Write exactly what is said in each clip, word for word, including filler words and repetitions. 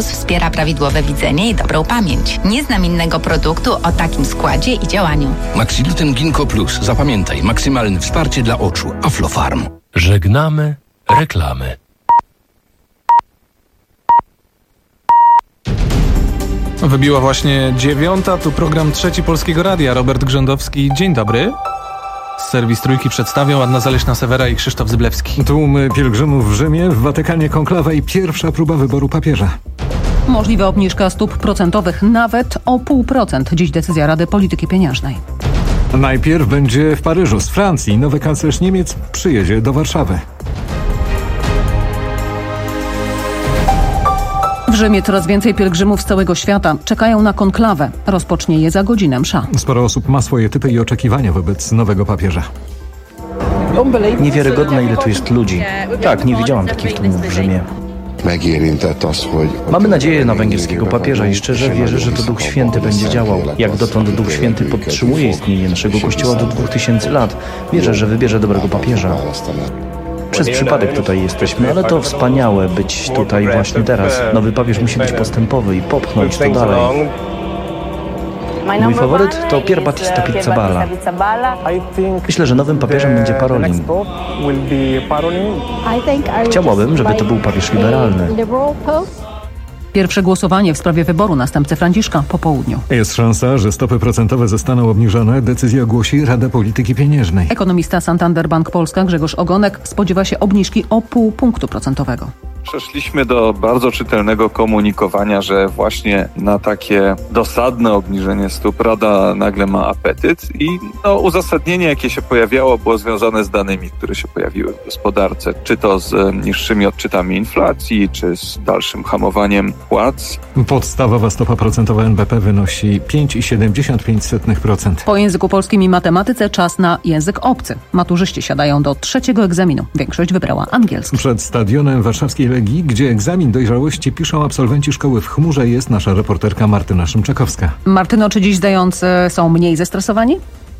Plus wspiera prawidłowe widzenie i dobrą pamięć. Nie znam innego produktu o takim składzie i działaniu. Maxiluten Ginkgo Plus. Zapamiętaj, maksymalne wsparcie dla oczu. Aflofarm. Żegnamy reklamy. Wybiła właśnie dziewiąta, tu program Trzeci Polskiego Radia. Robert Grzędowski, dzień dobry. Serwis Trójki przedstawią Anna Zaleśna-Sewera i Krzysztof Zyblewski. Tłumy pielgrzymów w Rzymie, w Watykanie konklawa i pierwsza próba wyboru papieża. Możliwa obniżka stóp procentowych nawet o pół procent. Dziś decyzja Rady Polityki Pieniężnej. Najpierw będzie w Paryżu z Francji. Nowy kanclerz Niemiec przyjedzie do Warszawy. W Rzymie coraz więcej pielgrzymów z całego świata czekają na konklawę. Rozpocznie je za godzinę msza. Sporo osób ma swoje typy i oczekiwania wobec nowego papieża. Niewiarygodne, ile tu jest ludzi. Tak, nie widziałam takich tłumów w Rzymie. Mamy nadzieję na węgierskiego papieża i szczerze wierzę, że to Duch Święty będzie działał. Jak dotąd Duch Święty podtrzymuje istnienie naszego Kościoła do dwóch tysięcy lat. Wierzę, że wybierze dobrego papieża. Przez przypadek tutaj jesteśmy, ale to wspaniałe być tutaj właśnie teraz. Nowy papież musi być postępowy i popchnąć to dalej. Mój faworyt to Pier Battista Pizzaballa. Myślę, że nowym papieżem będzie Parolin. Chciałabym, żeby to był papież liberalny. Pierwsze głosowanie w sprawie wyboru następcy Franciszka po południu. Jest szansa, że stopy procentowe zostaną obniżone. Decyzję ogłosi Rada Polityki Pieniężnej. Ekonomista Santander Bank Polska Grzegorz Ogonek spodziewa się obniżki o pół punktu procentowego. Przeszliśmy do bardzo czytelnego komunikowania, że właśnie na takie dosadne obniżenie stóp Rada nagle ma apetyt i no, uzasadnienie, jakie się pojawiało, było związane z danymi, które się pojawiły w gospodarce, czy to z niższymi odczytami inflacji, czy z dalszym hamowaniem płac. Podstawowa stopa procentowa N B P wynosi pięć przecinek siedemdziesiąt pięć procent. Po języku polskim i matematyce czas na język obcy. Maturzyści siadają do trzeciego egzaminu. Większość wybrała angielski. Przed stadionem warszawskiej Legii, gdzie egzamin dojrzałości piszą absolwenci szkoły w chmurze, jest nasza reporterka Martyna Szymczakowska. Martyno, czy dziś zdający są mniej zestresowani?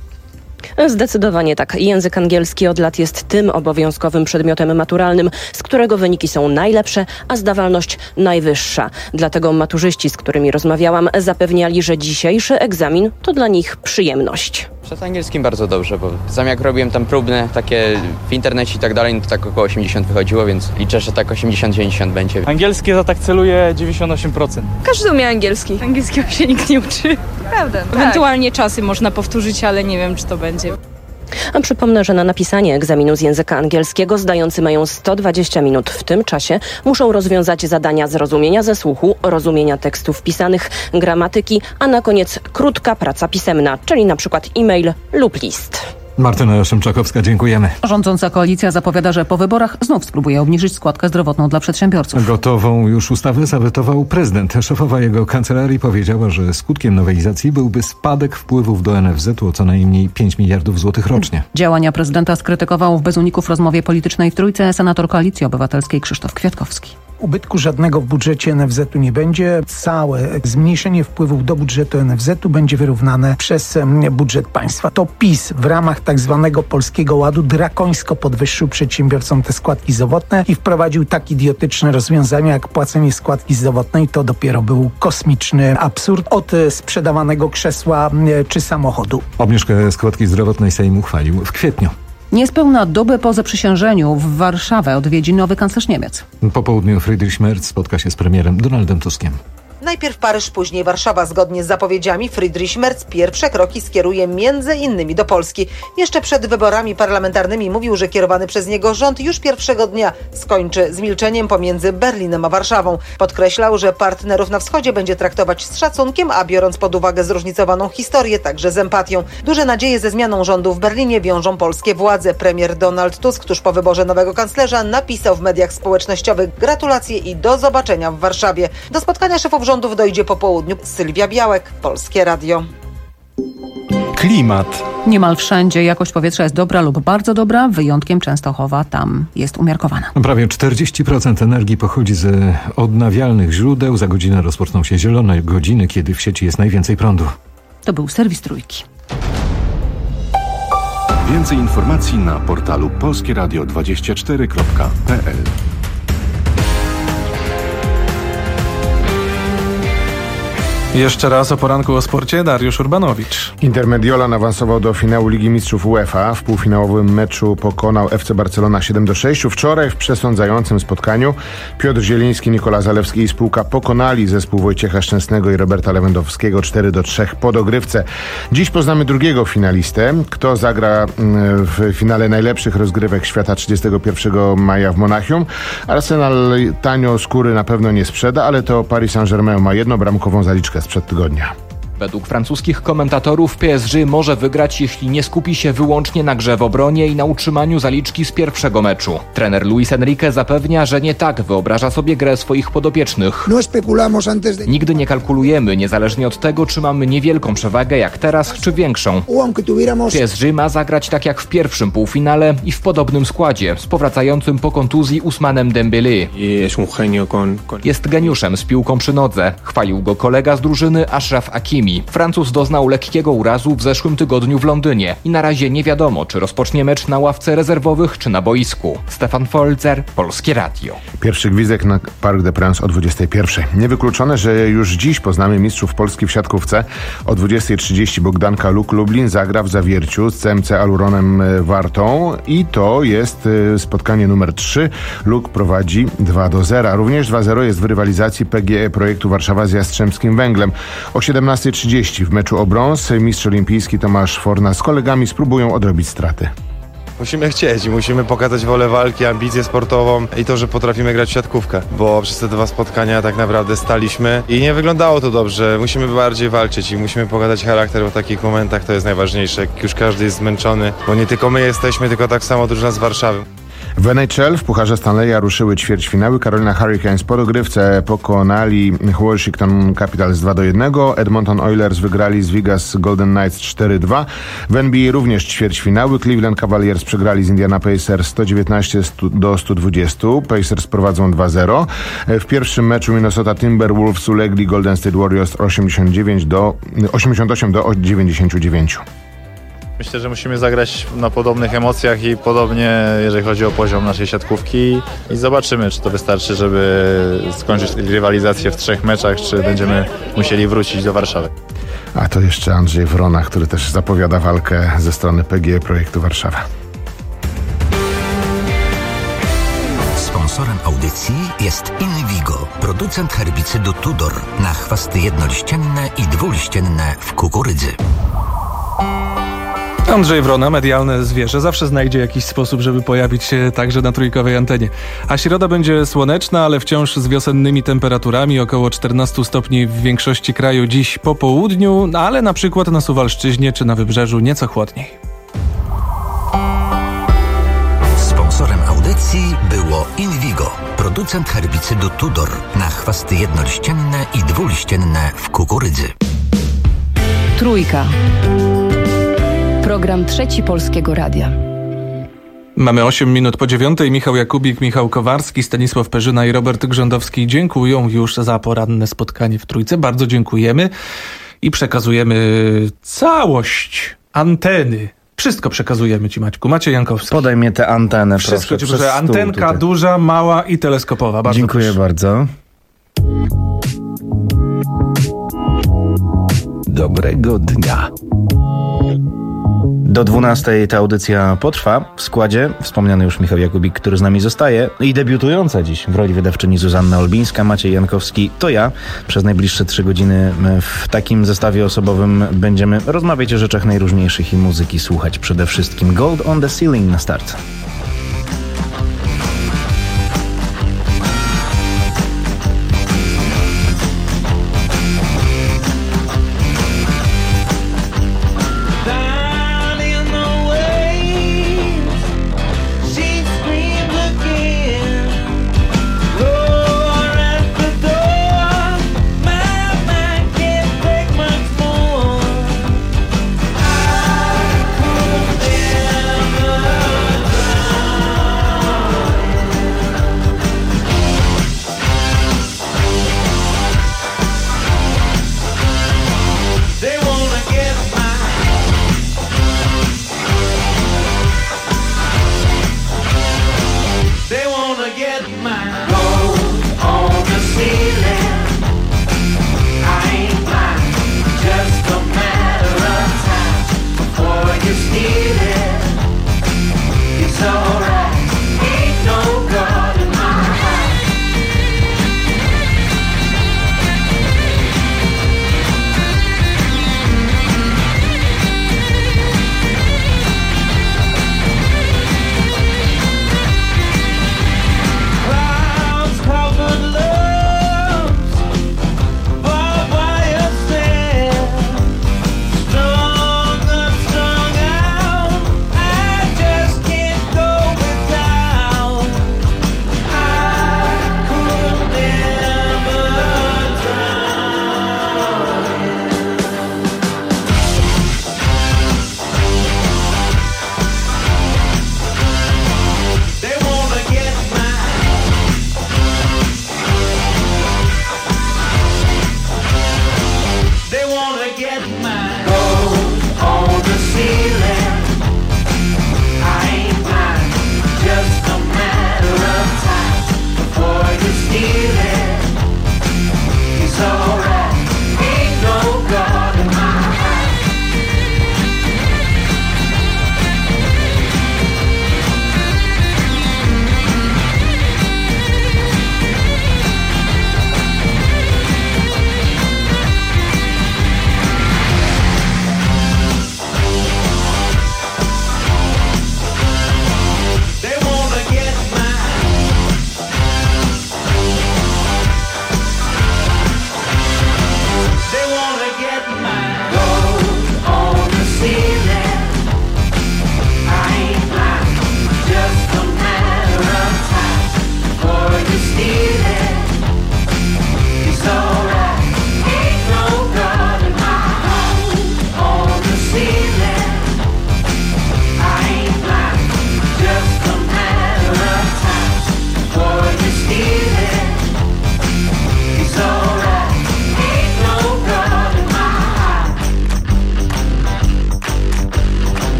Zdecydowanie tak. Język angielski od lat jest tym obowiązkowym przedmiotem maturalnym, z którego wyniki są najlepsze, a zdawalność najwyższa. Dlatego maturzyści, z którymi rozmawiałam, zapewniali, że dzisiejszy egzamin to dla nich przyjemność. Przed angielskim bardzo dobrze, bo sam jak robiłem tam próbne takie w internecie i tak dalej, no to tak około osiemdziesiąt wychodziło, więc liczę, że tak osiemdziesiąt dziewięćdziesiąt będzie. Angielskie za tak celuje dziewięćdziesiąt osiem procent. Każdy umie angielski. Angielskiego się nikt nie uczy. Prawda. Tak. Ewentualnie czasy można powtórzyć, ale nie wiem, czy to będzie. A przypomnę, że na napisanie egzaminu z języka angielskiego zdający mają sto dwadzieścia minut. W tym czasie muszą rozwiązać zadania zrozumienia ze słuchu, rozumienia tekstów pisanych, gramatyki, a na koniec krótka praca pisemna, czyli na przykład e-mail lub list. Martyna Szymczakowska, dziękujemy. Rządząca koalicja zapowiada, że po wyborach znów spróbuje obniżyć składkę zdrowotną dla przedsiębiorców. Gotową już ustawę zawetował prezydent. Szefowa jego kancelarii powiedziała, że skutkiem nowelizacji byłby spadek wpływów do N F Z-u o co najmniej pięć miliardów złotych rocznie. Działania prezydenta skrytykował w bez uników rozmowie politycznej w Trójce senator Koalicji Obywatelskiej Krzysztof Kwiatkowski. Ubytku żadnego w budżecie N F Z-u nie będzie. Całe zmniejszenie wpływów do budżetu N F Z-u będzie wyrównane przez budżet państwa. To PiS w ramach tak zwanego Polskiego Ładu drakońsko podwyższył przedsiębiorcom te składki zdrowotne i wprowadził tak idiotyczne rozwiązania jak płacenie składki zdrowotnej. To dopiero był kosmiczny absurd od sprzedawanego krzesła czy samochodu. Obniżkę składki zdrowotnej Sejm uchwalił w kwietniu. Niespełna dobę po zaprzysiężeniu w Warszawę odwiedzi nowy kanclerz Niemiec. Po południu Friedrich Merz spotka się z premierem Donaldem Tuskiem. Najpierw Paryż, później Warszawa. Zgodnie z zapowiedziami Friedrich Merz pierwsze kroki skieruje między innymi do Polski. Jeszcze przed wyborami parlamentarnymi mówił, że kierowany przez niego rząd już pierwszego dnia skończy z milczeniem pomiędzy Berlinem a Warszawą. Podkreślał, że partnerów na wschodzie będzie traktować z szacunkiem, a biorąc pod uwagę zróżnicowaną historię, także z empatią. Duże nadzieje ze zmianą rządu w Berlinie wiążą polskie władze. Premier Donald Tusk tuż po wyborze nowego kanclerza napisał w mediach społecznościowych gratulacje i do zobaczenia w Warszawie. Do spotkania szefów rządów dojdzie po południu. Sylwia Białek, Polskie Radio. Klimat. Niemal wszędzie jakość powietrza jest dobra lub bardzo dobra, wyjątkiem Częstochowa, tam jest umiarkowana. Prawie czterdzieści procent energii pochodzi z odnawialnych źródeł. Za godzinę rozpoczną się zielone godziny, kiedy w sieci jest najwięcej prądu. To był serwis Trójki. Więcej informacji na portalu polskie radio dwadzieścia cztery kropka p l. Jeszcze raz o poranku o sporcie Dariusz Urbanowicz. Inter Mediolan awansował do finału Ligi Mistrzów UEFA. W półfinałowym meczu pokonał F C Barcelona siedem do sześciu. Wczoraj w przesądzającym spotkaniu Piotr Zieliński, Nikola Zalewski i spółka pokonali zespół Wojciecha Szczęsnego i Roberta Lewandowskiego cztery do trzech po dogrywce. Dziś poznamy drugiego finalistę. Kto zagra w finale najlepszych rozgrywek świata trzydziestego pierwszego maja w Monachium? Arsenal tanio skóry na pewno nie sprzeda, ale to Paris Saint-Germain ma jednobramkową zaliczkę sprzed tygodnia. Według francuskich komentatorów P S G może wygrać, jeśli nie skupi się wyłącznie na grze w obronie i na utrzymaniu zaliczki z pierwszego meczu. Trener Luis Enrique zapewnia, że nie tak wyobraża sobie grę swoich podopiecznych. Nigdy nie kalkulujemy, niezależnie od tego, czy mamy niewielką przewagę jak teraz, czy większą. P S G ma zagrać tak jak w pierwszym półfinale i w podobnym składzie, z powracającym po kontuzji Ousmanem Dembélé. Jest geniuszem z piłką przy nodze. Chwalił go kolega z drużyny Achraf Hakimi. Francuz doznał lekkiego urazu w zeszłym tygodniu w Londynie i na razie nie wiadomo, czy rozpocznie mecz na ławce rezerwowych, czy na boisku. Stefan Folzer, Polskie Radio. Pierwszy gwizdek na Parc des Princes o dwudziestej pierwszej. Niewykluczone, że już dziś poznamy mistrzów Polski w siatkówce. O dwudziestej trzydzieści Bogdanka Luk Lublin zagra w Zawierciu z C M C Aluronem Wartą i to jest spotkanie numer trzy. Luk prowadzi dwa do zera. Również dwa zero jest w rywalizacji P G E Projektu Warszawa z Jastrzębskim Węglem. O siedemnastej trzydzieści w meczu o brąz mistrz olimpijski Tomasz Forna z kolegami spróbują odrobić straty. Musimy chcieć i musimy pokazać wolę walki, ambicję sportową i to, że potrafimy grać w siatkówkę, bo przez te dwa spotkania tak naprawdę staliśmy i nie wyglądało to dobrze. Musimy bardziej walczyć i musimy pokazać charakter w takich momentach, to jest najważniejsze. Jak już każdy jest zmęczony, bo nie tylko my jesteśmy, tylko tak samo drużyna z Warszawy. W N H L w Pucharze Stanleya ruszyły ćwierćfinały. Carolina Hurricanes po dogrywce pokonali Washington Capitals dwa do jednego. Edmonton Oilers wygrali z Vegas Golden Knights cztery dwa. W N B A również ćwierćfinały. Cleveland Cavaliers przegrali z Indiana Pacers sto dziewiętnaście do stu dwudziestu. Pacers prowadzą dwa zero. W pierwszym meczu Minnesota Timberwolves ulegli Golden State Warriors osiemdziesiąt dziewięć do osiemdziesiąt osiem do dziewięćdziesięciu dziewięciu. Myślę, że musimy zagrać na podobnych emocjach i podobnie, jeżeli chodzi o poziom naszej siatkówki i zobaczymy, czy to wystarczy, żeby skończyć rywalizację w trzech meczach, czy będziemy musieli wrócić do Warszawy. A to jeszcze Andrzej Wrona, który też zapowiada walkę ze strony P G E Projektu Warszawa. Sponsorem audycji jest Invigo, producent herbicydu Tudor na chwasty jednoliścienne i dwuliścienne w kukurydzy. Andrzej Wrona, medialne zwierzę, zawsze znajdzie jakiś sposób, żeby pojawić się także na trójkowej antenie. A środa będzie słoneczna, ale wciąż z wiosennymi temperaturami, około czternaście stopni w większości kraju dziś po południu, ale na przykład na Suwalszczyźnie czy na Wybrzeżu nieco chłodniej. Sponsorem audycji było Invigo, producent herbicydu Tudor na chwasty jednoliścienne i dwuliścienne w kukurydzy. Trójka. Program Trzeci Polskiego Radia. Mamy osiem minut po dziewiątej. Michał Jakubik, Michał Kowarski, Stanisław Perzyna i Robert Grzędowski dziękują już za poranne spotkanie w Trójce. Bardzo dziękujemy i przekazujemy całość anteny. Wszystko przekazujemy Ci, Maćku. Maciej Jankowski. Podaj mnie tę antenę, Wszystko proszę. Ci proszę. Antenka tutaj. Duża, mała i teleskopowa. Bardzo Dziękuję proszę. bardzo. Dobrego dnia. Do dwunastej ta audycja potrwa. W składzie wspomniany już Michał Jakubik, który z nami zostaje, i debiutująca dziś w roli wydawczyni Zuzanna Olbińska, Maciej Jankowski, to ja. Przez najbliższe trzy godziny w takim zestawie osobowym będziemy rozmawiać o rzeczach najróżniejszych i muzyki słuchać przede wszystkim. Gold on the Ceiling na start.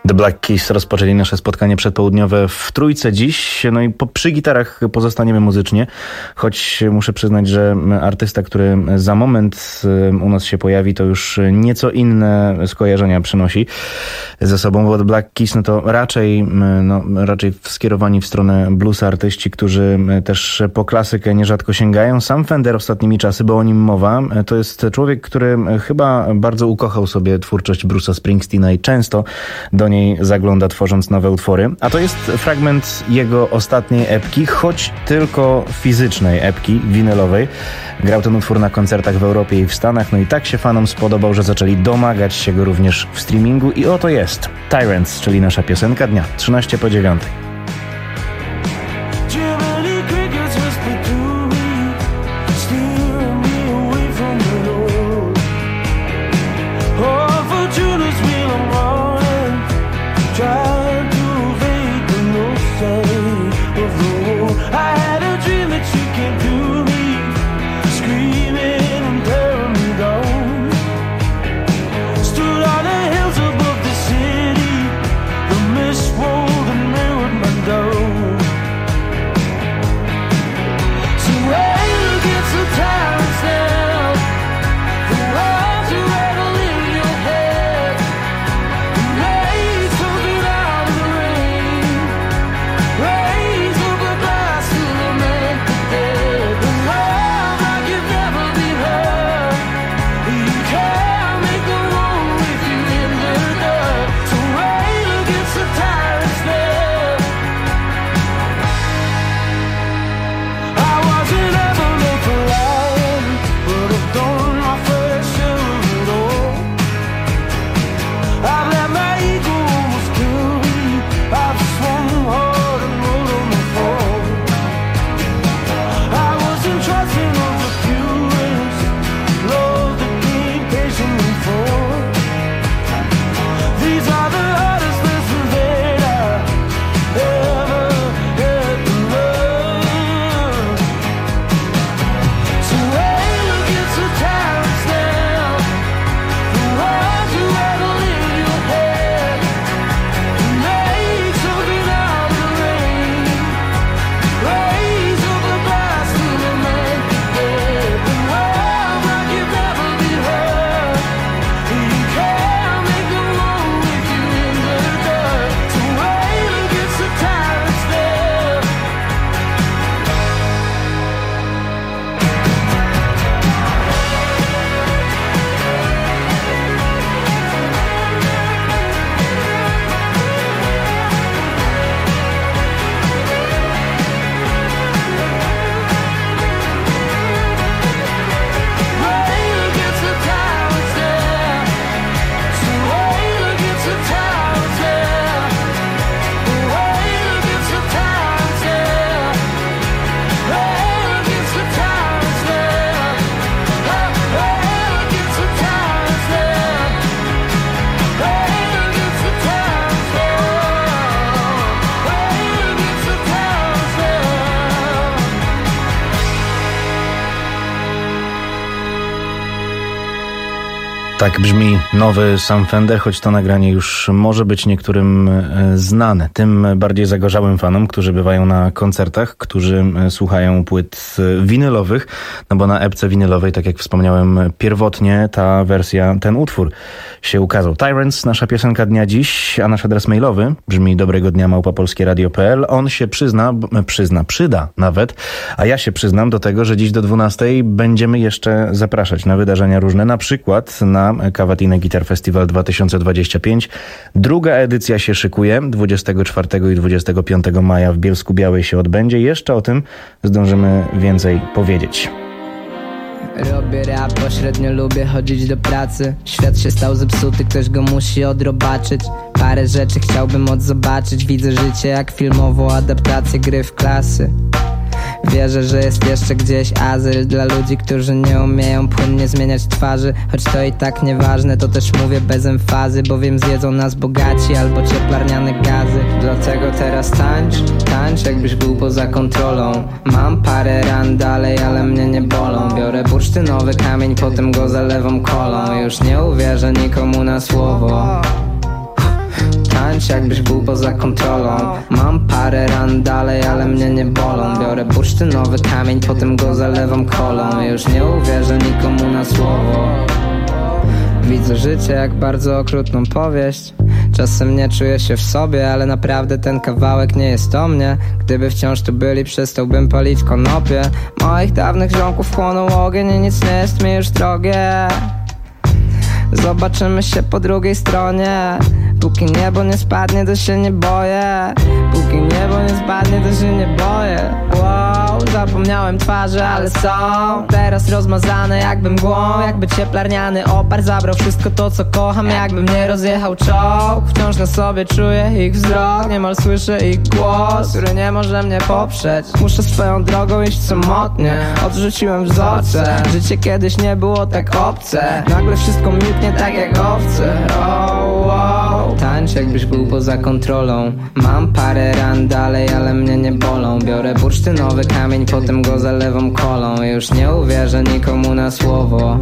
The Black Keys rozpoczęli nasze spotkanie przedpołudniowe w Trójce dziś. No i po, przy gitarach pozostaniemy muzycznie, choć muszę przyznać, że artysta, który za moment u nas się pojawi, to już nieco inne skojarzenia przynosi ze sobą, bo The Black Keys no to raczej, no, raczej skierowani w stronę blues artyści, którzy też po klasykę nierzadko sięgają. Sam Fender ostatnimi czasy, bo o nim mowa, to jest człowiek, który chyba bardzo ukochał sobie twórczość Bruce'a Springsteena i często do niej zagląda, tworząc nowe utwory. A to jest fragment jego ostatniej epki, choć tylko fizycznej epki winylowej. Grał ten utwór na koncertach w Europie i w Stanach, no i tak się fanom spodobał, że zaczęli domagać się go również w streamingu i oto jest Tyrants, czyli nasza piosenka dnia, trzynaście po dziewiątej. Tak brzmi nowy Sam Fender, choć to nagranie już może być niektórym znane. Tym bardziej zagorzałym fanom, którzy bywają na koncertach, którzy słuchają płyt winylowych, no bo na epce winylowej, tak jak wspomniałem pierwotnie, ta wersja, ten utwór się ukazał. Tyrants, nasza piosenka dnia dziś, a nasz adres mailowy brzmi dobrego dnia małpa polskie radio kropka p l. On się przyzna, przyzna, przyda nawet, a ja się przyznam do tego, że dziś do dwunastej będziemy jeszcze zapraszać na wydarzenia różne, na przykład na Cavatina Guitar Festival dwa tysiące dwudziesty piąty. Druga edycja się szykuje. dwudziestego czwartego i dwudziestego piątego maja w Bielsku Białej się odbędzie. Jeszcze o tym zdążymy więcej powiedzieć. Robię rap, pośrednio lubię chodzić do pracy. Świat się stał zepsuty, ktoś go musi odrobaczyć. Parę rzeczy chciałbym odzobaczyć. Widzę życie jak filmową adaptację gry w klasy. Wierzę, że jest jeszcze gdzieś azyl dla ludzi, którzy nie umieją płynnie zmieniać twarzy. Choć to i tak nieważne, to też mówię bez emfazy, bowiem zjedzą nas bogaci albo cieplarniane gazy. Dlatego teraz tańcz, tańcz jakbyś był poza kontrolą. Mam parę ran dalej, ale mnie nie bolą. Biorę bursztynowy kamień, potem go zalewam kolą. Już nie uwierzę nikomu na słowo. Tańcz jakbyś był poza kontrolą. Mam parę ran dalej, ale mnie nie bolą. Biorę bursztynowy kamień, potem go zalewam kolą. Już nie uwierzę nikomu na słowo. Widzę życie jak bardzo okrutną powieść. Czasem nie czuję się w sobie, ale naprawdę ten kawałek nie jest o mnie. Gdyby wciąż tu byli, przestałbym palić konopie. Moich dawnych ziomków chłonął ogień i nic nie jest mi już drogie. Zobaczymy się po drugiej stronie. Póki niebo nie spadnie, to się nie boję. Póki niebo nie spadnie, to się nie boję. Wow, zapomniałem twarzy, ale są teraz rozmazane jakby mgłą. Jakby cieplarniany opar zabrał wszystko to, co kocham. Jakby mnie rozjechał czołg. Wciąż na sobie czuję ich wzrok. Niemal słyszę ich głos, który nie może mnie poprzeć. Muszę swoją drogą iść samotnie. Odrzuciłem wzorce. Życie kiedyś nie było tak obce. Nagle wszystko milknie tak jak owce. Oh, wow. Tańcz jakbyś był poza kontrolą. Mam parę ran dalej, ale mnie nie bolą. Biorę bursztynowy kamień, potem go zalewam kolą. Już nie uwierzę nikomu na słowo.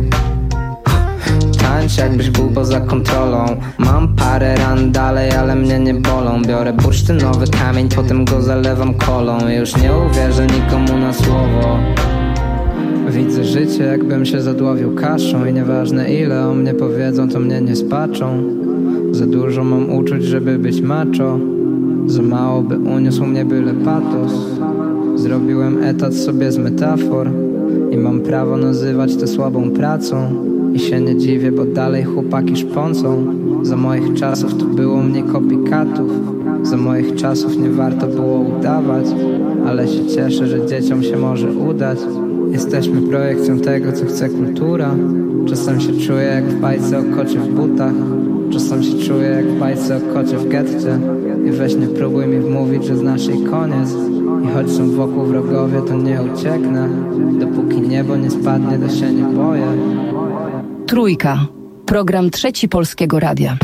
Tańcz jakbyś był poza kontrolą. Mam parę ran dalej, ale mnie nie bolą. Biorę bursztynowy kamień, potem go zalewam kolą. Już nie uwierzę nikomu na słowo. Widzę życie jakbym się zadławił kaszą. I nieważne ile o mnie powiedzą, to mnie nie spaczą. Za dużo mam uczuć, żeby być macho. Za mało by uniósł mnie byle patos. Zrobiłem etat sobie z metafor i mam prawo nazywać to słabą pracą. I się nie dziwię, bo dalej chłopaki szpącą. Za moich czasów to było mnie kopikatów. Za moich czasów nie warto było udawać. Ale się cieszę, że dzieciom się może udać. Jesteśmy projekcją tego, co chce kultura. Czasem się czuję jak w bajce o kocie w butach. Czasem się czuję jak w bajce o kocie w getcie. I weź nie próbuj mi wmówić, że znasz jej koniec. I choć są wokół wrogowie, to nie ucieknę. Dopóki niebo nie spadnie, to się nie boję. Trójka. Program Trzeci Polskiego Radia.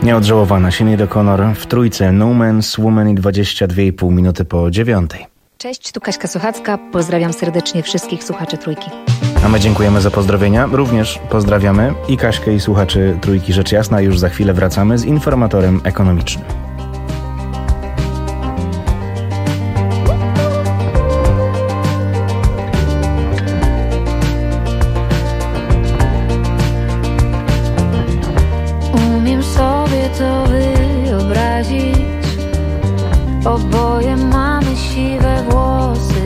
Nieodżałowana Sinead O'Connor w trójce No Man's Woman i dwadzieścia dwie i pół minuty po dziewiątej. Cześć, tu Kaśka Sochacka. Pozdrawiam serdecznie wszystkich słuchaczy Trójki. A my dziękujemy za pozdrowienia. Również pozdrawiamy i Kaśkę, i słuchaczy Trójki Rzecz Jasna. Już za chwilę wracamy z informatorem ekonomicznym. Umiem sobie to wyobrazić. Oboje mamy siwe włosy.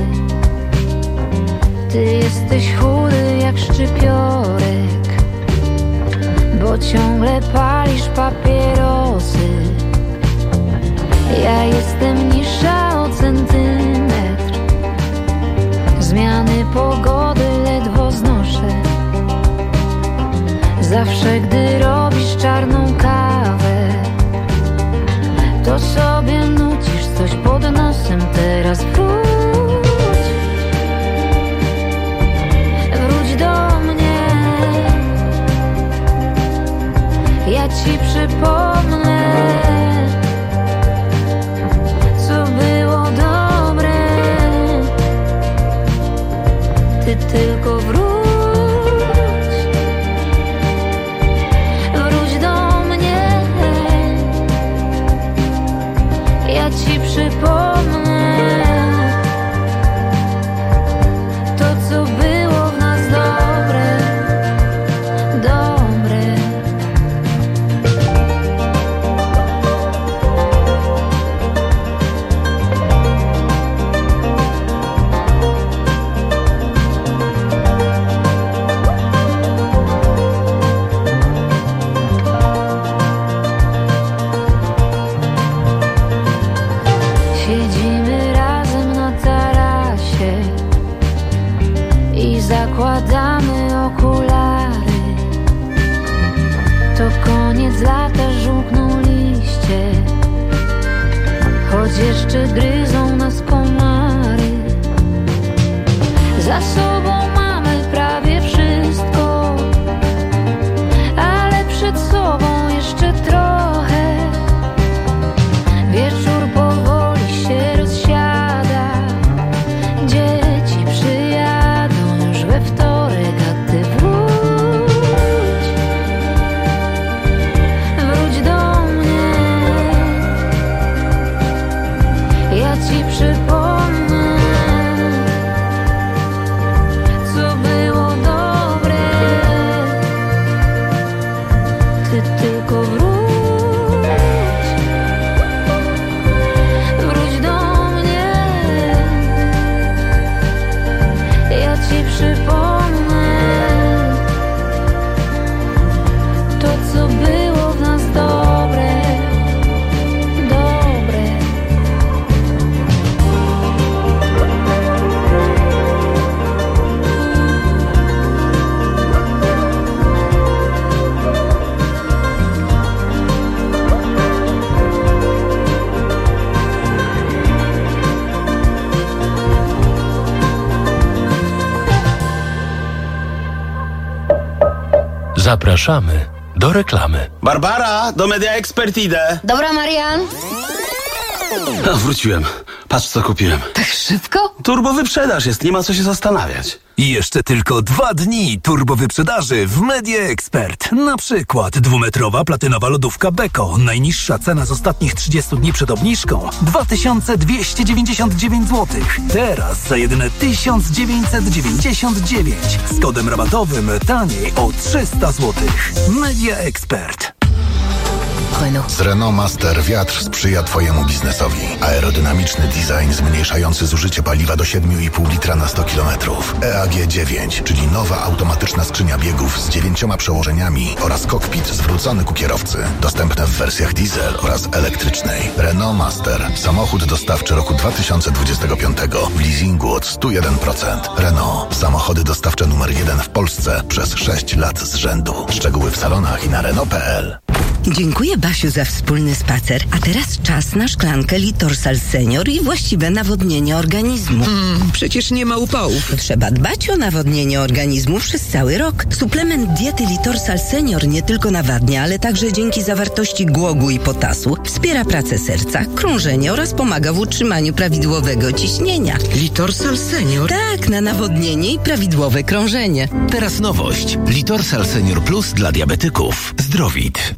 Ty jesteś chudy jak szczypiorek, bo ciągle palisz papierosy. Ja jestem niższa o centymetr. Zmiany pogody ledwo znoszę. Zawsze gdy robisz czarną kawę, to sobie nucisz coś pod nosem. Teraz wróć, wróć do mnie. Ja ci przypomnę, co było dobre. Ty tylko wróć. Ci przypomnę to, co było w nas dobre, dobre. Siedzimy razem na tarasie i zakładamy okulary. To koniec lata, żółkną liście, choć jeszcze gryzą nas komary. Za sobą mamy prawie wszystko, ale przed sobą jeszcze trochę. Wieczór powoli się rozsiada. Dzieci przyjadą już we wtorek, a ty wróć, wróć do mnie. Ja ci przypomnę, co było dobre. Ty tylko wróć. Przypomnę to, co było w nas dobre, dobre. Zapraszamy do reklamy. Barbara, do Media Expert idę. Dobra, Marian. A, wróciłem. Patrz, co kupiłem. Tak szybko? Turbo wyprzedaż jest, nie ma co się zastanawiać. I jeszcze tylko dwa dni turbo wyprzedaży w Media Expert. Na przykład dwumetrowa platynowa lodówka Beko. Najniższa cena z ostatnich trzydziestu dni przed obniżką dwa tysiące dwieście dziewięćdziesiąt dziewięć złotych. Teraz za jedyne tysiąc dziewięćset dziewięćdziesiąt dziewięć. Z kodem rabatowym taniej o trzysta złotych. Media Expert. Z Renault Master wiatr sprzyja Twojemu biznesowi. Aerodynamiczny design zmniejszający zużycie paliwa do siedem i pół litra na sto kilometrów. E A G dziewięć, czyli nowa automatyczna skrzynia biegów z dziewięcioma przełożeniami oraz kokpit zwrócony ku kierowcy. Dostępne w wersjach diesel oraz elektrycznej. Renault Master. Samochód dostawczy roku dwa tysiące dwudziestego piątego. W leasingu od sto jeden procent. Renault. Samochody dostawcze numer jeden w Polsce przez sześć lat z rzędu. Szczegóły w salonach i na Renault kropka p l. Dziękuję, Basiu, za wspólny spacer. A teraz czas na szklankę Litorsal Senior i właściwe nawodnienie organizmu. Mm, przecież nie ma upałów. Trzeba dbać o nawodnienie organizmu przez cały rok. Suplement diety Litorsal Senior nie tylko nawadnia, ale także dzięki zawartości głogu i potasu wspiera pracę serca, krążenie oraz pomaga w utrzymaniu prawidłowego ciśnienia. Litorsal Senior? Tak, na nawodnienie i prawidłowe krążenie. Teraz nowość. Litorsal Senior Plus dla diabetyków. Zdrowit.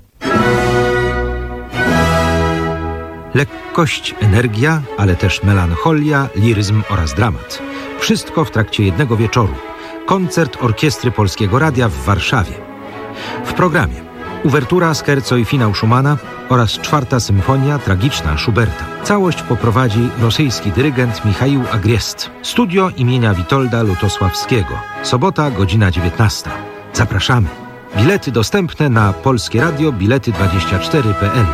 Lekkość, energia, ale też melancholia, liryzm oraz dramat. Wszystko w trakcie jednego wieczoru. Koncert Orkiestry Polskiego Radia w Warszawie. W programie uwertura, scherzo i finał Schumana oraz czwarta symfonia tragiczna Schuberta. Całość poprowadzi rosyjski dyrygent Michaił Agriest. Studio imienia Witolda Lutosławskiego. Sobota, godzina dziewiętnasta. Zapraszamy. Bilety dostępne na Polskie Radio Bilety dwadzieścia cztery kropka p l.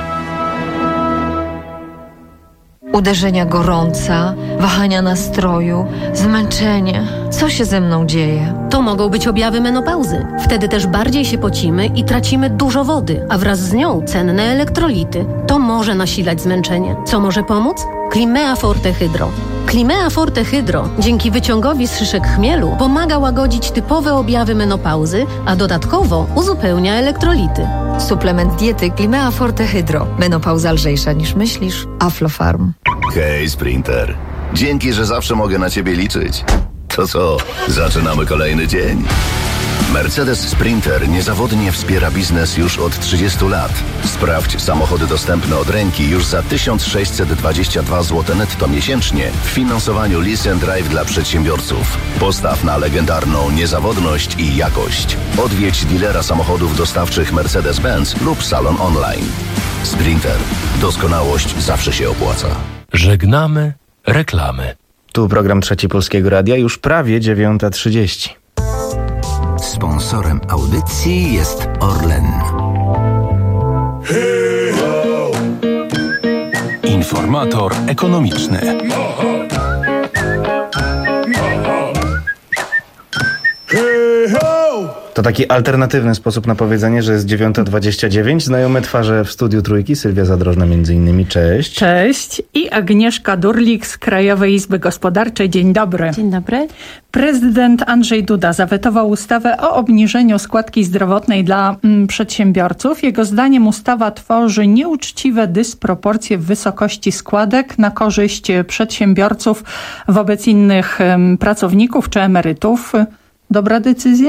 Uderzenia gorąca, wahania nastroju, zmęczenie. Co się ze mną dzieje? To mogą być objawy menopauzy. Wtedy też bardziej się pocimy i tracimy dużo wody, a wraz z nią cenne elektrolity. To może nasilać zmęczenie. Co może pomóc? Climea Forte Hydro. Climea Forte Hydro dzięki wyciągowi z szyszek chmielu pomaga łagodzić typowe objawy menopauzy, a dodatkowo uzupełnia elektrolity. Suplement diety Climea Forte Hydro. Menopauza lżejsza niż myślisz. Aflofarm. Hej, Sprinter. Dzięki, że zawsze mogę na ciebie liczyć. To co, zaczynamy kolejny dzień. Mercedes Sprinter niezawodnie wspiera biznes już od trzydziestu lat. Sprawdź samochody dostępne od ręki już za tysiąc sześćset dwadzieścia dwa złote netto miesięcznie w finansowaniu Lease and Drive dla przedsiębiorców. Postaw na legendarną niezawodność i jakość. Odwiedź dealera samochodów dostawczych Mercedes-Benz lub salon online. Sprinter. Doskonałość zawsze się opłaca. Żegnamy reklamy. Tu program Trzeci Polskiego Radia, już prawie dziewiąta trzydzieści. Sponsorem audycji jest Orlen. Informator ekonomiczny. To taki alternatywny sposób na powiedzenie, że jest dziewiąta dwadzieścia dziewięć. Znajome twarze w studiu Trójki. Sylwia Zadrożna między innymi. Cześć. Cześć. I Agnieszka Durlik z Krajowej Izby Gospodarczej. Dzień dobry. Dzień dobry. Prezydent Andrzej Duda zawetował ustawę o obniżeniu składki zdrowotnej dla mm, przedsiębiorców. Jego zdaniem ustawa tworzy nieuczciwe dysproporcje w wysokości składek na korzyść przedsiębiorców wobec innych um, pracowników czy emerytów. Dobra decyzja?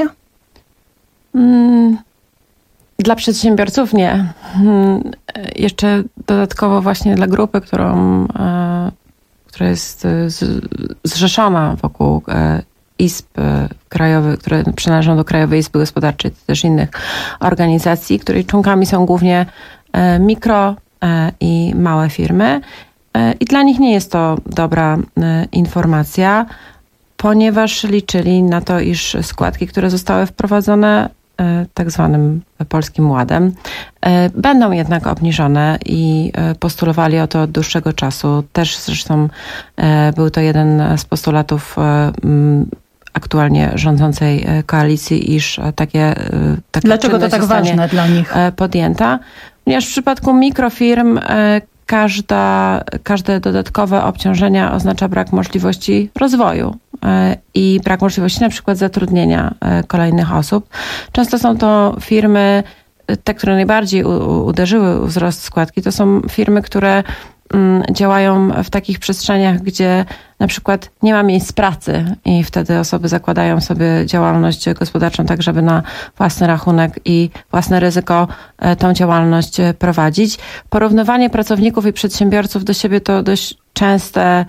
Hmm, dla przedsiębiorców nie. Hmm, jeszcze dodatkowo właśnie dla grupy, którą, e, która jest z, zrzeszona wokół e, izb krajowych, które przynależą do Krajowej Izby Gospodarczej, czy też innych organizacji, której członkami są głównie e, mikro e, i małe firmy. E, I dla nich nie jest to dobra e, informacja, ponieważ liczyli na to, iż składki, które zostały wprowadzone tak zwanym Polskim Ładem, będą jednak obniżone i postulowali o to od dłuższego czasu. Też zresztą był to jeden z postulatów aktualnie rządzącej koalicji, iż takie, takie Dlaczego to tak ważne dla nich? Podjęta, ponieważ w przypadku mikrofirm Każda, każde dodatkowe obciążenia oznacza brak możliwości rozwoju i brak możliwości na przykład zatrudnienia kolejnych osób. Często są to firmy, te, które najbardziej uderzyły w wzrost składki, to są firmy, które działają w takich przestrzeniach, gdzie na przykład nie ma miejsc pracy i wtedy osoby zakładają sobie działalność gospodarczą tak, żeby na własny rachunek i własne ryzyko tą działalność prowadzić. Porównywanie pracowników i przedsiębiorców do siebie to dość częste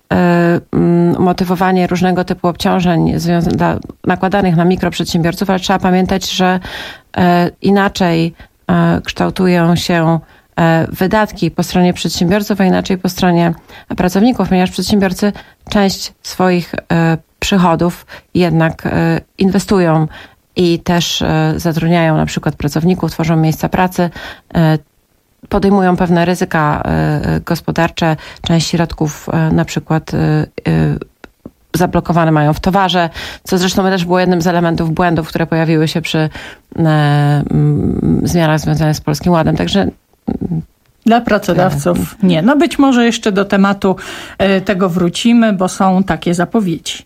motywowanie różnego typu obciążeń nakładanych na mikroprzedsiębiorców, ale trzeba pamiętać, że inaczej kształtują się wydatki po stronie przedsiębiorców, a inaczej po stronie pracowników, ponieważ przedsiębiorcy część swoich przychodów jednak inwestują i też zatrudniają na przykład pracowników, tworzą miejsca pracy, podejmują pewne ryzyka gospodarcze, część środków na przykład zablokowane mają w towarze, co zresztą też było jednym z elementów błędów, które pojawiły się przy e, zmianach związanych z Polskim Ładem. Także dla pracodawców nie. No być może jeszcze do tematu e, tego wrócimy, bo są takie zapowiedzi.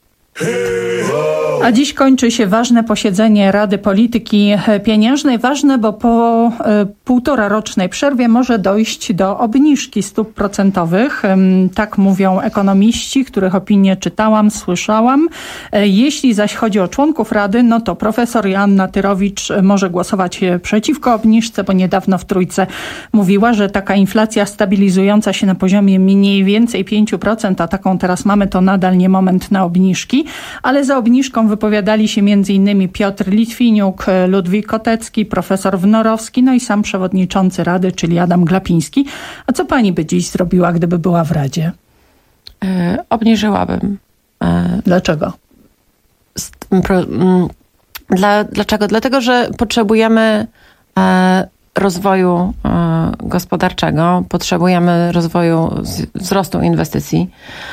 A dziś kończy się ważne posiedzenie Rady Polityki Pieniężnej. Ważne, bo po e, półtora rocznej przerwie może dojść do obniżki stóp procentowych. E, tak mówią ekonomiści, których opinie czytałam, słyszałam. E, jeśli zaś chodzi o członków Rady, no to profesor Joanna Tyrowicz może głosować przeciwko obniżce, bo niedawno w Trójce mówiła, że taka inflacja stabilizująca się na poziomie mniej więcej pięć procent, a taką teraz mamy, to nadal nie moment na obniżki. Ale za obniżką wypowiadali się między innymi Piotr Litwiniuk, Ludwik Kotecki, profesor Wnorowski, no i sam przewodniczący Rady, czyli Adam Glapiński. A co pani by dziś zrobiła, gdyby była w Radzie? E, obniżyłabym. E, Dlaczego? Pro, m, dla, dlaczego? Dlatego, że potrzebujemy e, rozwoju e, gospodarczego, potrzebujemy rozwoju z, wzrostu inwestycji,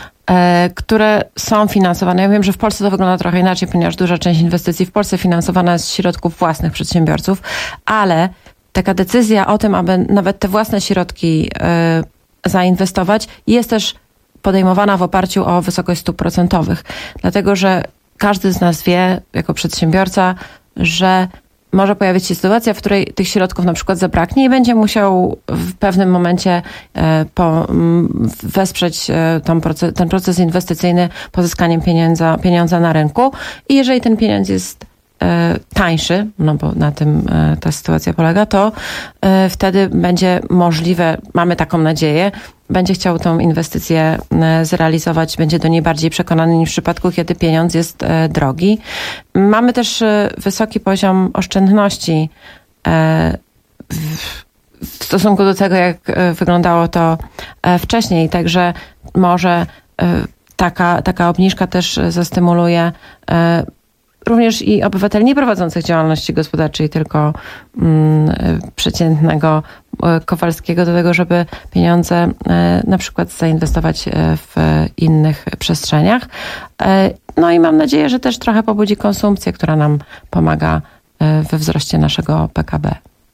które są finansowane. Ja wiem, że w Polsce to wygląda trochę inaczej, ponieważ duża część inwestycji w Polsce finansowana jest z środków własnych przedsiębiorców, ale taka decyzja o tym, aby nawet te własne środki y, zainwestować, jest też podejmowana w oparciu o wysokość stóp procentowych. Dlatego, że każdy z nas wie, jako przedsiębiorca, że może pojawić się sytuacja, w której tych środków na przykład zabraknie i będzie musiał w pewnym momencie e, po, m, wesprzeć e, ten, proces, ten proces inwestycyjny pozyskaniem pieniądza, pieniądza na rynku. I jeżeli ten pieniądz jest e, tańszy, no bo na tym e, ta sytuacja polega, to e, wtedy będzie możliwe, mamy taką nadzieję, będzie chciał tą inwestycję zrealizować, będzie do niej bardziej przekonany niż w przypadku, kiedy pieniądz jest e, drogi. Mamy też e, wysoki poziom oszczędności e, w, w stosunku do tego, jak e, wyglądało to e, wcześniej. Także może e, taka, taka obniżka też zastymuluje e, również i obywateli nie prowadzących działalności gospodarczej, tylko mm, przeciętnego Kowalskiego do tego, żeby pieniądze e, na przykład zainwestować w innych przestrzeniach. E, no i mam nadzieję, że też trochę pobudzi konsumpcję, która nam pomaga e, we wzroście naszego P K B.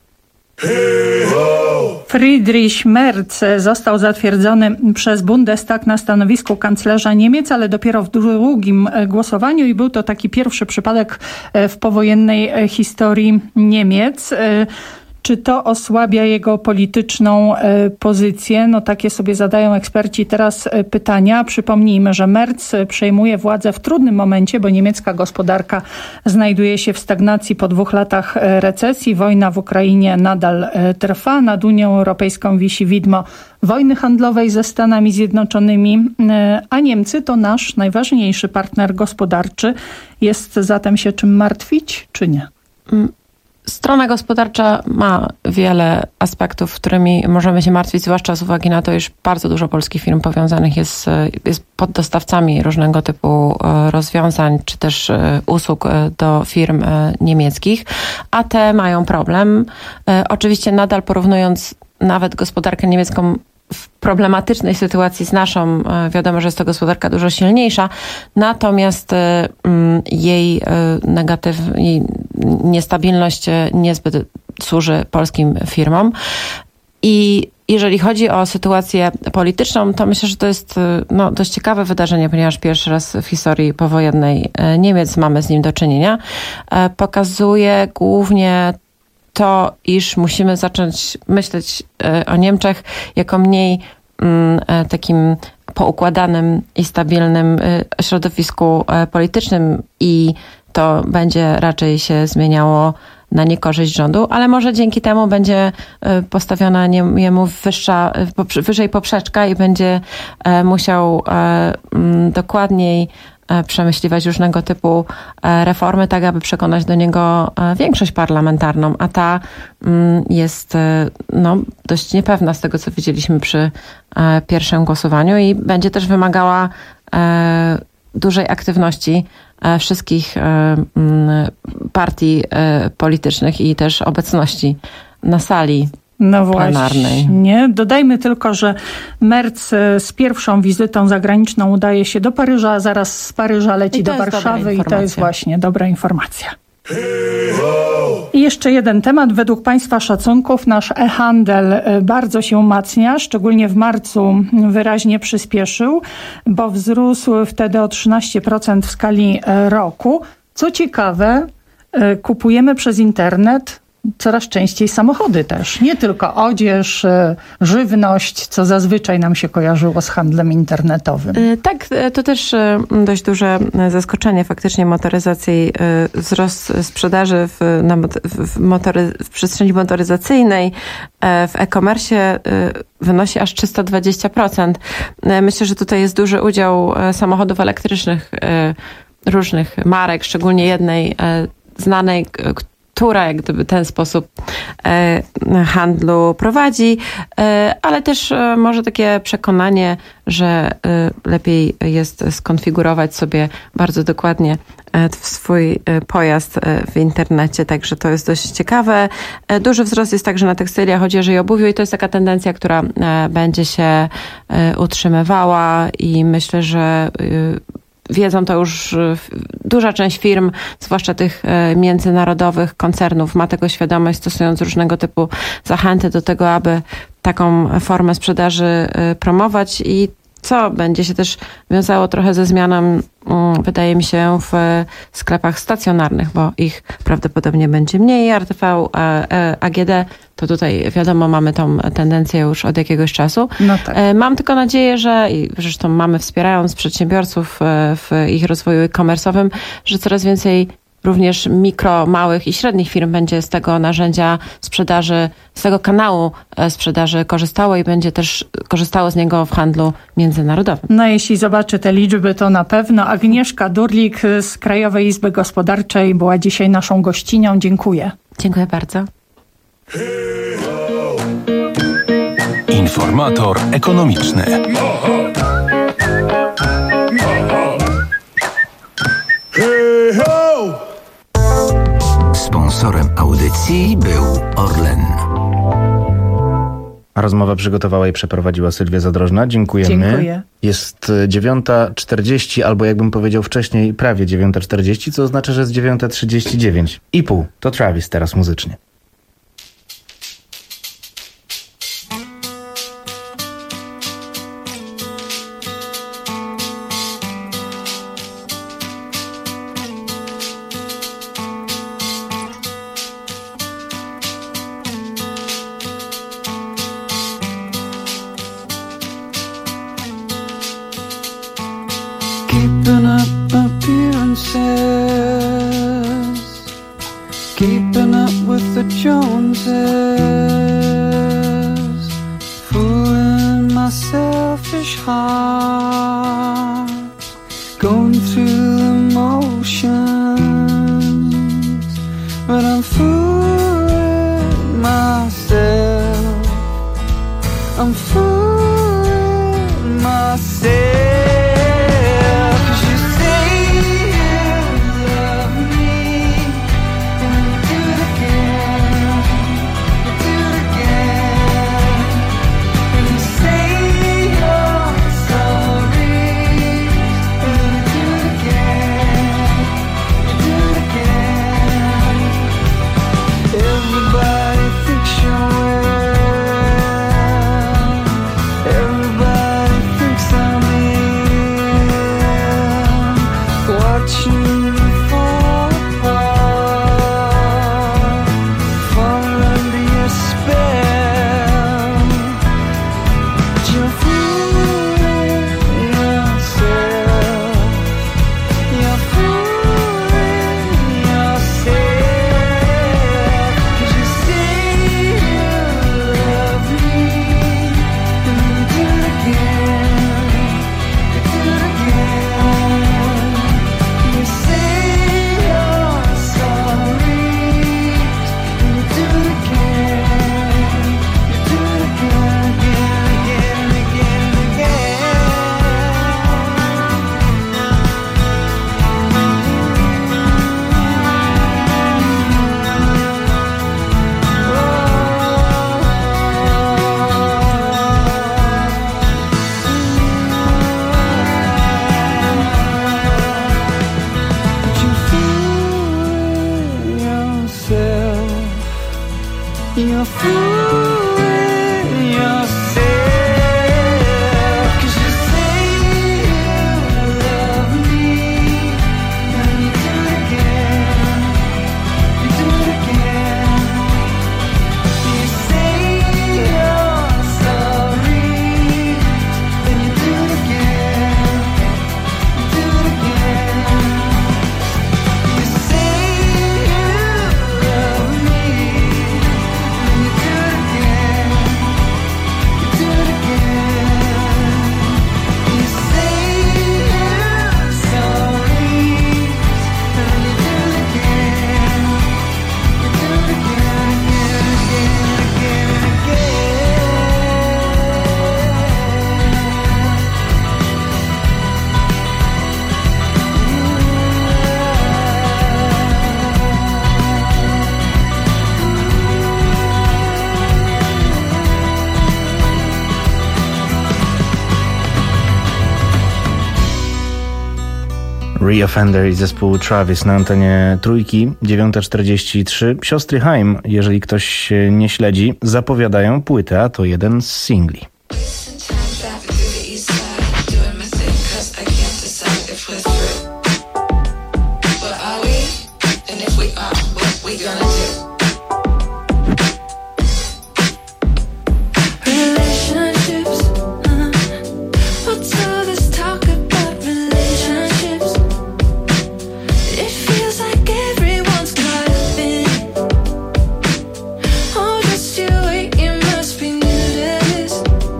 Friedrich Merz został zatwierdzony przez Bundestag na stanowisku kanclerza Niemiec, ale dopiero w drugim głosowaniu i był to taki pierwszy przypadek w powojennej historii Niemiec. Czy to osłabia jego polityczną pozycję? No takie sobie zadają eksperci teraz pytania. Przypomnijmy, że Merz przejmuje władzę w trudnym momencie, bo niemiecka gospodarka znajduje się w stagnacji po dwóch latach recesji. Wojna w Ukrainie nadal trwa. Nad Unią Europejską wisi widmo wojny handlowej ze Stanami Zjednoczonymi, a Niemcy to nasz najważniejszy partner gospodarczy. Jest zatem się czym martwić, czy nie? Strona gospodarcza ma wiele aspektów, którymi możemy się martwić, zwłaszcza z uwagi na to, iż bardzo dużo polskich firm powiązanych jest, jest poddostawcami różnego typu rozwiązań, czy też usług do firm niemieckich, a te mają problem. Oczywiście nadal porównując nawet gospodarkę niemiecką w problematycznej sytuacji z naszą, wiadomo, że jest to gospodarka dużo silniejsza, natomiast jej negatyw, jej niestabilność niezbyt służy polskim firmom. I jeżeli chodzi o sytuację polityczną, to myślę, że to jest no, dość ciekawe wydarzenie, ponieważ pierwszy raz w historii powojennej Niemiec mamy z nim do czynienia. Pokazuje głównie to, iż musimy zacząć myśleć o Niemczech jako mniej takim poukładanym i stabilnym środowisku politycznym i to będzie raczej się zmieniało na niekorzyść rządu, ale może dzięki temu będzie postawiona jemu wyższa, wyżej poprzeczka i będzie musiał dokładniej przemyśliwać różnego typu reformy, tak aby przekonać do niego większość parlamentarną, a ta jest no, dość niepewna z tego, co widzieliśmy przy pierwszym głosowaniu i będzie też wymagała dużej aktywności wszystkich partii politycznych i też obecności na sali No plenarnej. Nie. Dodajmy tylko, że Merz z pierwszą wizytą zagraniczną udaje się do Paryża, a zaraz z Paryża leci do Warszawy i to jest właśnie dobra informacja. I jeszcze jeden temat. Według Państwa szacunków nasz e-handel bardzo się umacnia, szczególnie w marcu wyraźnie przyspieszył, bo wzrósł wtedy o trzynaście procent w skali roku. Co ciekawe, kupujemy przez internet coraz częściej samochody też. Nie tylko odzież, żywność, co zazwyczaj nam się kojarzyło z handlem internetowym. Tak, to też dość duże zaskoczenie faktycznie motoryzacji. Wzrost sprzedaży w, na, w, motory, w przestrzeni motoryzacyjnej w e-commerce wynosi aż trzysta dwadzieścia procent. Myślę, że tutaj jest duży udział samochodów elektrycznych różnych marek, szczególnie jednej znanej, która jak gdyby ten sposób e, handlu prowadzi, e, ale też e, może takie przekonanie, że e, lepiej jest skonfigurować sobie bardzo dokładnie e, swój e, pojazd e, w internecie, także to jest dość ciekawe. E, duży wzrost jest także na tekstyliach, odzieży i obuwiu i to jest taka tendencja, która e, będzie się e, utrzymywała i myślę, że e, wiedzą to już duża część firm, zwłaszcza tych międzynarodowych koncernów, ma tego świadomość, stosując różnego typu zachęty do tego, aby taką formę sprzedaży promować i co będzie się też wiązało trochę ze zmianą, wydaje mi się, w sklepach stacjonarnych, bo ich prawdopodobnie będzie mniej. R T V, A G D, to tutaj wiadomo, mamy tą tendencję już od jakiegoś czasu. No tak. Mam tylko nadzieję, że i zresztą mamy wspierając przedsiębiorców w ich rozwoju e-commerce'owym, że coraz więcej również mikro, małych i średnich firm będzie z tego narzędzia sprzedaży, z tego kanału sprzedaży korzystało i będzie też korzystało z niego w handlu międzynarodowym. No jeśli zobaczy te liczby, to na pewno. Agnieszka Durlik z Krajowej Izby Gospodarczej była dzisiaj naszą gościnią. Dziękuję. Dziękuję bardzo. Informator ekonomiczny. Sponsorem audycji był Orlen. A rozmowę przygotowała i przeprowadziła Sylwia Zadrożna. Dziękujemy. Dziękuję. Jest dziewiąta czterdzieści, albo jakbym powiedział wcześniej, prawie dziewiąta czterdzieści, co oznacza, że jest dziewiąta trzydzieści dziewięć i pół. To Travis teraz muzycznie. Keeping up appearances, keeping up with the Joneses, fooling my selfish heart, going through the motions, but I'm fooling myself, I'm fooling myself. Everybody thinks you're well. a fool in yourself. Cause you say you love me, and you do it again, you do it again. You say you're sorry, then you do it again, you do it again. You say you love me, and you do it again, you do it again. You say you're sorry, then you do it again, you do it again, again, again, again, Reoffender i zespół Travis na antenie Trójki, dziewiąta czterdzieści trzy. Siostry Haim, jeżeli ktoś nie śledzi, zapowiadają płytę, a to jeden z singli. Relationships, uh, what's all this talk about relationships? It feels like everyone's caught up in it. Oh, just you wait, you must be new to this.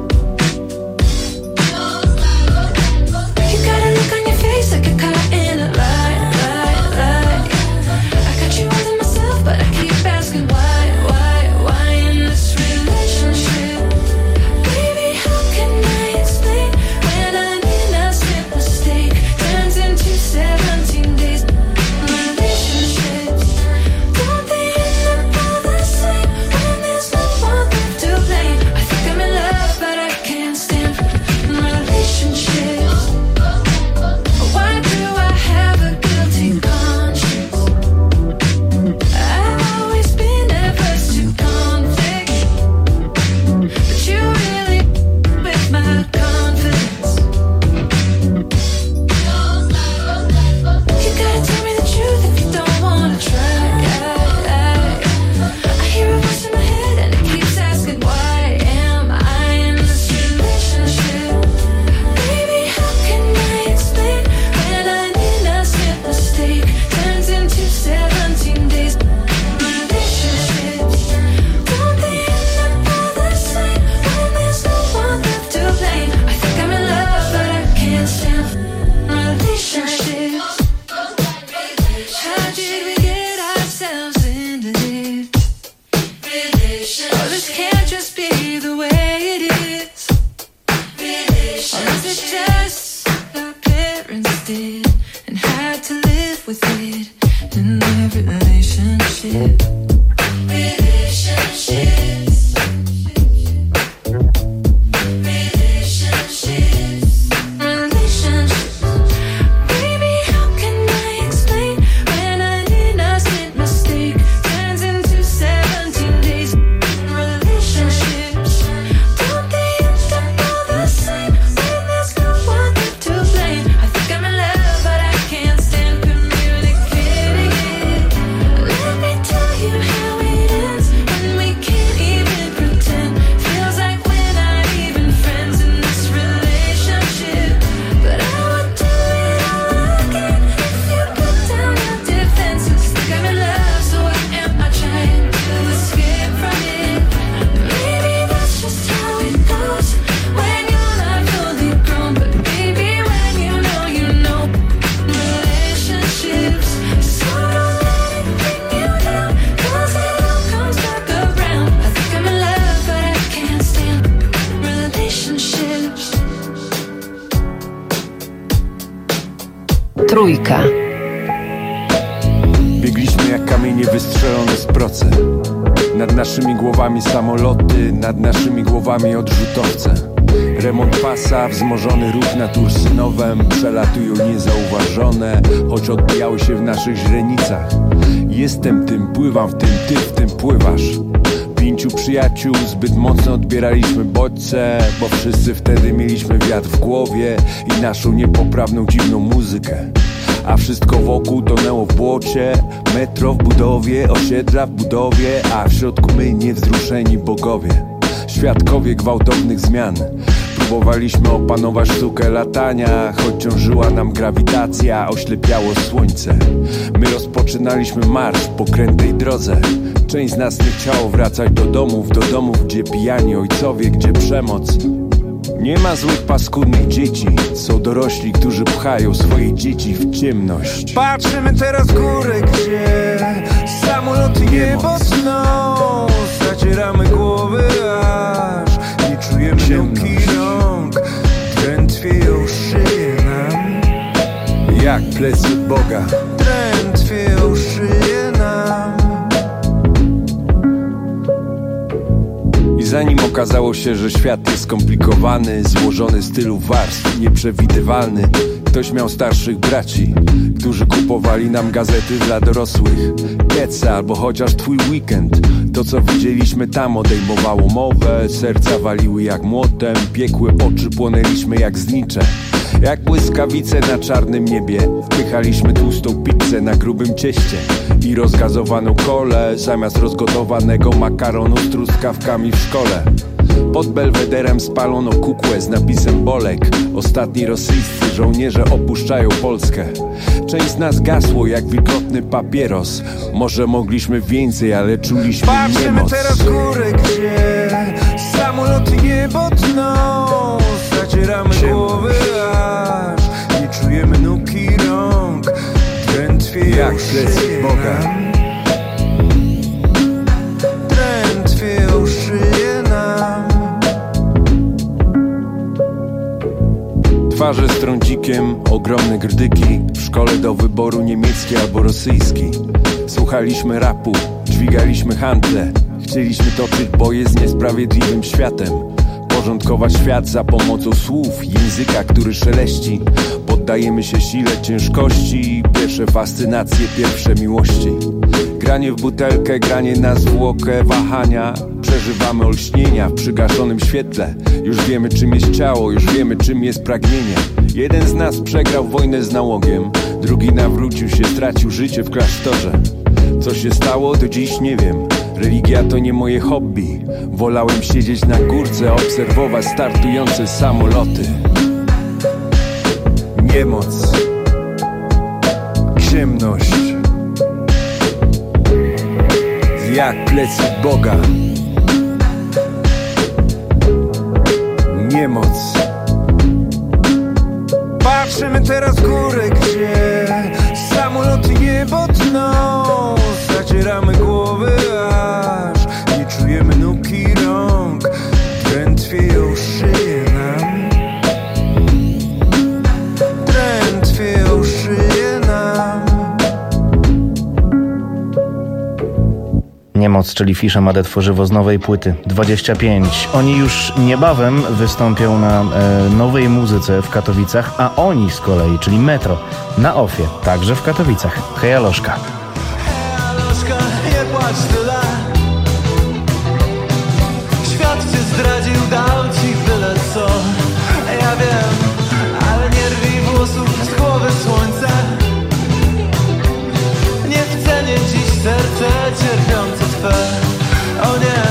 You got a look on your face like you're caught in a lie, lie, lie. I got you all to myself, but I keep asking why, why, why in this relationship? Baby, how can I explain when an innocent mistake turns into seventeen days? Relationships, don't they end up all the same when there's no one left to blame? I think I'm in love, but I can't stand relationships. Why do I have a guilty conscience? I've always been averse to conflict, but you really with my confidence. You gotta tell me the truth if you don't wanna try. I hear a voice in my head and it keeps asking, why am I in this relationship? Baby, how can I explain when an innocent mistake turns into seventeen days? Relationships, don't they end up all the same when there's no one left to blame? I think I'm in love, but I can't stand relationships. How did we get ourselves into this? Oh, this can't just be the way it is. Or is it just our parents did and had to live with it in their relationship? Relationships. Relationships. Relationships. Baby, how can I explain when an innocent mistake turns into seventeen days? Relationships, don't they end up all the same when there's no one left to blame? I think I'm in love, but I can't stand communicating it. Let me tell you how it ends when we can't even pretend. Feels like we're not even friends in this relationship. But I would do it all again if you put down your defenses. Think I'm in love, so why am I trying to escape from it? Maybe that's just how it goes when you're not fully grown. But baby, when you know, you know. Relationships, so don't let it bring you down, 'cause it all comes back around. I think I'm in love, but I can't stand relationships. Trójka. Biegliśmy jak kamienie wystrzelone z procy. Nad naszymi głowami samoloty, nad naszymi głowami odrzutowce. Remont pasa, wzmożony ruch nad Ursynowem przelatują niezauważone, choć odbijały się w naszych źrenicach. Jestem tym, pływam w tym, ty w tym pływasz. Pięciu przyjaciół, zbyt mocno odbieraliśmy bodźce, bo wszyscy wtedy mieliśmy wiatr w głowie i naszą niepoprawną, dziwną muzykę. A wszystko wokół tonęło w błocie. Metro w budowie, osiedla w budowie, a w środku my niewzruszeni bogowie, świadkowie gwałtownych zmian. Próbowaliśmy opanować sztukę latania, choć ciążyła nam grawitacja, oślepiało słońce. My rozpoczynaliśmy marsz po krętej drodze. Część z nas nie chciało wracać do domów, do domów, gdzie pijani ojcowie, gdzie przemoc. Nie ma złych, paskudnych dzieci, są dorośli, którzy pchają swoje dzieci w ciemność. Patrzymy teraz w górę, gdzie samoloty niebo tną. Zacieramy głowy, aż nie czujemy nóg i rąk. Drętwieją szyje nam jak plecy Boga. Drętwieją szyje nam. I zanim okazało się, że świat jest skomplikowany, złożony z tylu warstw, nieprzewidywalny, ktoś miał starszych braci, którzy kupowali nam gazety dla dorosłych. Pieca albo chociaż twój weekend. To co widzieliśmy tam odejmowało mowę. Serca waliły jak młotem, piekłe oczy płonęliśmy jak znicze. Jak błyskawice na czarnym niebie wpychaliśmy tłustą pizzę na grubym cieście i rozgazowaną kolę zamiast rozgotowanego makaronu z truskawkami w szkole. Pod Belwederem spalono kukłę z napisem Bolek. Ostatni rosyjscy żołnierze opuszczają Polskę. Część z nas gasło jak wilgotny papieros. Może mogliśmy więcej, ale czuliśmy Patrzymy niemoc. teraz w górę, gdzie samoloty niebo tną. Zacieramy głowy, aż nie czujemy nóg i rąk. Drętwieją jak plecy Boga. Drętwieją szyje nam. Twarze z trącikiem, ogromne grdyki. W szkole do wyboru niemiecki albo rosyjski. Słuchaliśmy rapu, dźwigaliśmy handle. Chcieliśmy toczyć boje z niesprawiedliwym światem. Porządkować świat za pomocą słów, języka, który szeleści. Poddajemy się sile ciężkości, pierwsze fascynacje, pierwsze miłości. Granie w butelkę, granie na zwłokę, wahania. Przeżywamy olśnienia w przygaszonym świetle. Już wiemy czym jest ciało, już wiemy czym jest pragnienie. Jeden z nas przegrał wojnę z nałogiem, drugi nawrócił się, stracił życie w klasztorze. Co się stało, do dziś nie wiem. Religia to nie moje hobby. Wolałem siedzieć na górce, obserwować startujące samoloty. Niemoc, ciemność, jak plecy Boga. Niemoc. Patrzymy teraz w górę, gdzie samoloty niebo tną. Zacieramy głowy, aż nie czujemy nóg i rąk. Drętwieją szyje nam. Drętwieją szyje nam. Niemoc, czyli Fisza Made tworzywo z nowej płyty dwadzieścia pięć. Oni już niebawem wystąpią na e, nowej muzyce w Katowicach, a oni z kolei, czyli Metro, na Ofie, także w Katowicach. Hej Aloszka. Nie płacz tyle. Świat cię zdradził, dał ci byle co. Ja wiem, ale nie rwij włosów z głowy słońce. Nie w cenie dziś serce cierpiące twe. O nie.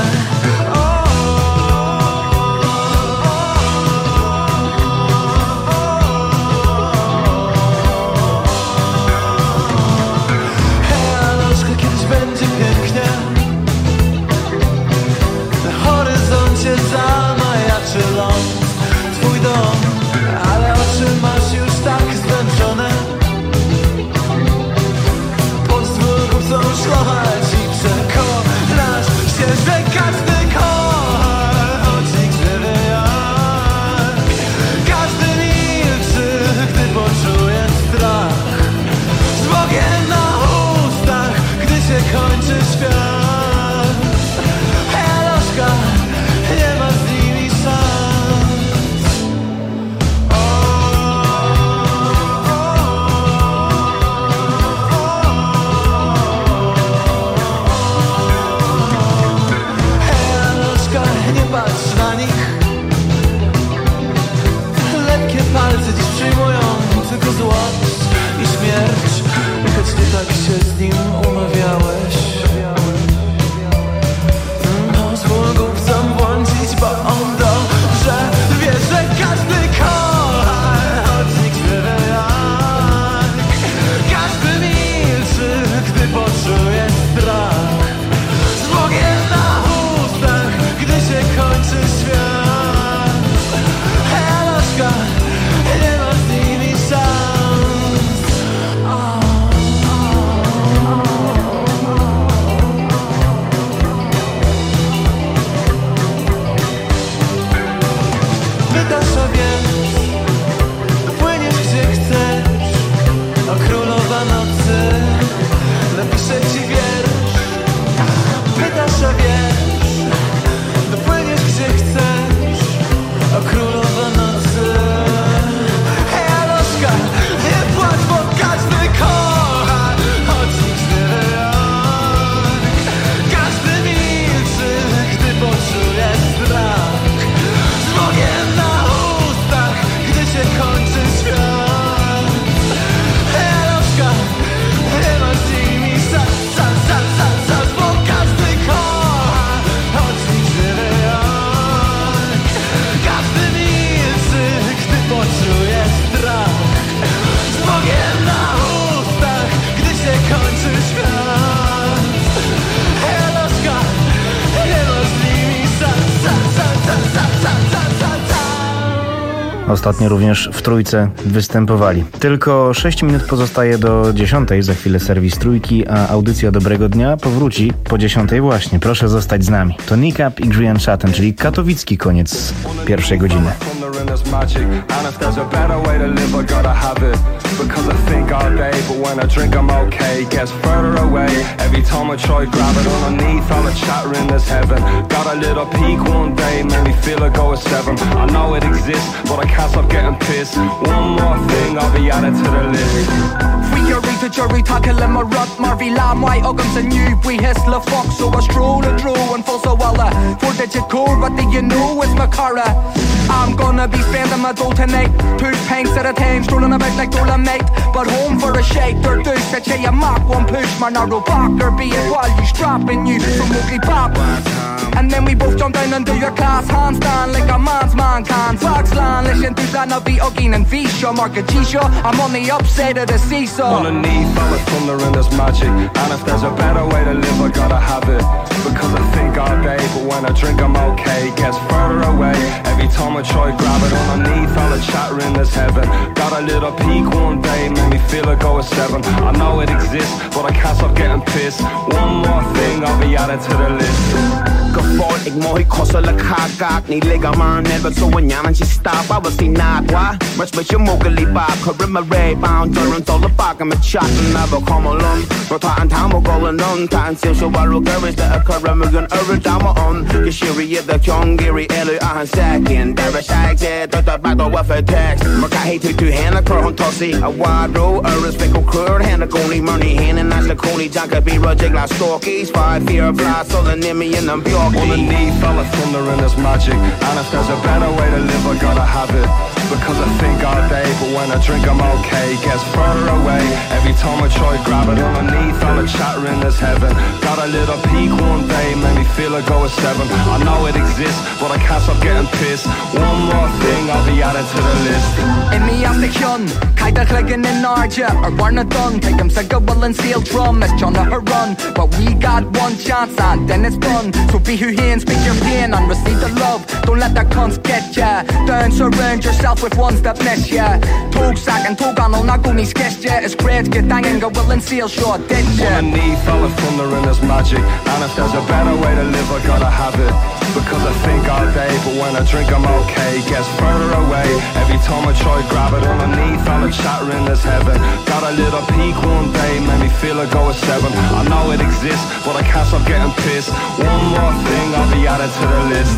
Ostatnio również w Trójce występowali. Tylko sześć minut pozostaje do dziesiątej, za chwilę serwis Trójki, a audycja Dobrego Dnia powróci po dziesiątej właśnie. Proszę zostać z nami. To Nick Up i Grian Chatten, czyli katowicki koniec pierwszej godziny. Because I think all day, but when I drink I'm okay. Gets further away every time I try grab it underneath all the chatter in this heaven. Got a little peak one day, made me feel like I was seven. I know it exists, but I can't stop getting pissed. One more thing, I'll be added to the list. Freakery to jury, tackle in my rut, Marvy Lamb, white Uggams and you. We hiss the fuck, so I stroll and drew and full so well. Four digit code, what do you know? It's my cara. I'm gonna be spending my dough tonight. Two pints at a time, strolling about like Dolomite. But home for a shake, they're deuce that you mark one push, my narrow back, or be it while you strapping you from Mowgli Pop. And then we both jump down and do your class handstand like a man's man can. Foxland, listen to that, I'll be Ugging and Visha, Mark a G-Show. I'm on the upside of the seesaw. Underneath all the thunder and there's magic. And if there's a better way to live, I gotta have it. Because I think all day, but when I drink I'm okay. Gets further away every time I try grab it. Underneath all the chatter in this heaven. Got a little peak one day, made me feel like I was seven. I know it exists, but I can't stop getting pissed. One more thing, I'll be added to the list. Folk må ikke koste eller kakak. Ni lægger mig en elver, så en hjernen til stop. I was in agua. Much but you mogli bab. Kører med ray-bound. Døren tåler bakken med chatten. Never come along. Nå tager en tam og går en on. Tager en selv, så var du gøres. Der er kører med en øvrigt damer on. Jeg siger i the kjong. Giri eller er han sækken. Der er sæk til. Døtter bag over for tekst. Man kan helt til hænder. Kører hun tossi. A wadro. Øres væk og kører. Hænder kone i money. Hænder næste kone i tanker. Bira jægler storkies. Five fear blast. Så den nemme i en bjørk. Underneath all the thunder and there's magic. And if there's a better way to live, I gotta have it. Because I think all day, but when I drink I'm okay. Gets further away every time I try grab it. Underneath all the chatter in this heaven. Got a little peak one day, made me feel like I was seven. I know it exists, but I can't stop getting pissed. One more thing, I'll be added to the list. In me as the hyun, kaida clicking in Narja, or Warner Dunn. Take them sick of will and seal drum, as John her run. But we got one chance and then it's done. So be who he and speak your pain and receive the love. Don't let that cunts get ya. Don't surround yourself with ones that miss ya. Tog sack and tog on all naguni sketch ya. It's great, get danging, go will and seal short, dead ya. Underneath all the thunder and there's magic. And if there's a better way to live, I gotta have it. Because I think all day, but when I drink I'm okay. Gets further away every time I try grab it. Underneath all the chatter in this heaven. Got a little peak one day, made me feel like I was seven. I know it exists, but I can't stop getting pissed. One more thing, I'll be added to the list.